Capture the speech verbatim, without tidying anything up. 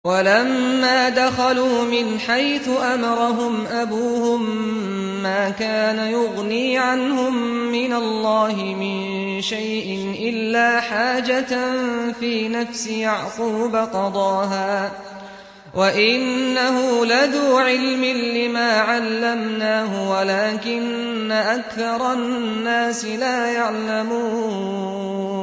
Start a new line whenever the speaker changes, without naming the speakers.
وَلَمَّا دَخَلُوا مِنْ حَيْثُ أَمَرَهُمْ أَبُوهُم مَّا كَانَ يُغْنِي عَنْهُم مِّنَ اللَّهِ مِن شَيْءٍ إِلَّا حَاجَةً فِي نَفْسِ يَعْقُوبَ قَضَاهَا وَإِنَّهُ لَذُو عِلْمٍ لِّمَا عَلَّمْنَاهُ وَلَٰكِنَّ أَكْثَرَ النَّاسِ لَا يَعْلَمُونَ